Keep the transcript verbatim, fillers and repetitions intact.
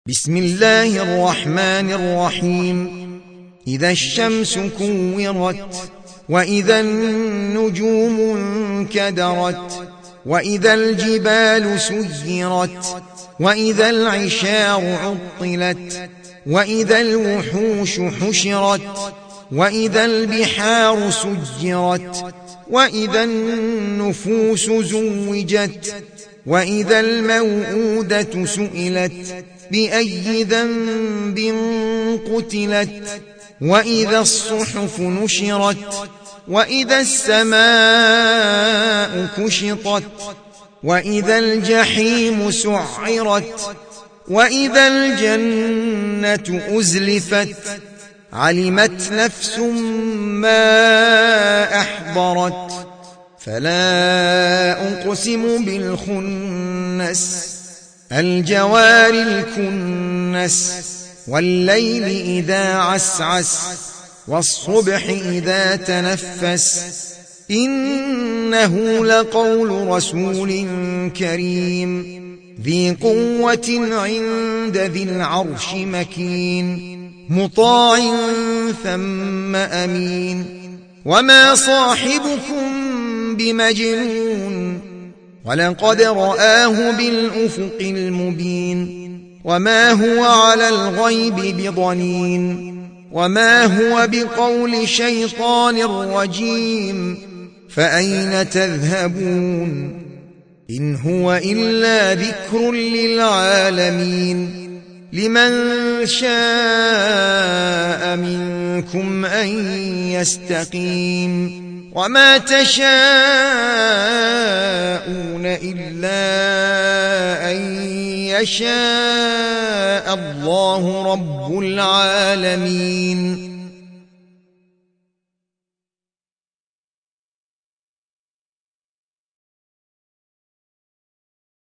بسم الله الرحمن الرحيم إذا الشمس كورت وإذا النجوم انكدرت وإذا الجبال سيرت وإذا العشار عطلت وإذا الوحوش حشرت وإذا البحار سجرت وإذا النفوس زوجت وإذا الموءودة سئلت بأي ذنب قتلت وإذا الصحف نشرت وإذا السماء كشطت وإذا الجحيم سعرت وإذا الجنة أزلفت علمت نفس ما أحضرت فلا أقسم بالخنس الجوار الكنس والليل إذا عسعس والصبح إذا تنفس إنه لقول رسول كريم ذي قوة عند ذي العرش مكين مطاع ثم أمين وما صاحبكم بمجنون ولقد رآه بالأفق المبين وما هو على الغيب بضنين وما هو بقول شيطان رجيم فأين تذهبون إن هو إلا ذكر للعالمين لمن شاء منكم أن يستقيم وما تشاءون إلا أن يشاء الله رب العالمين.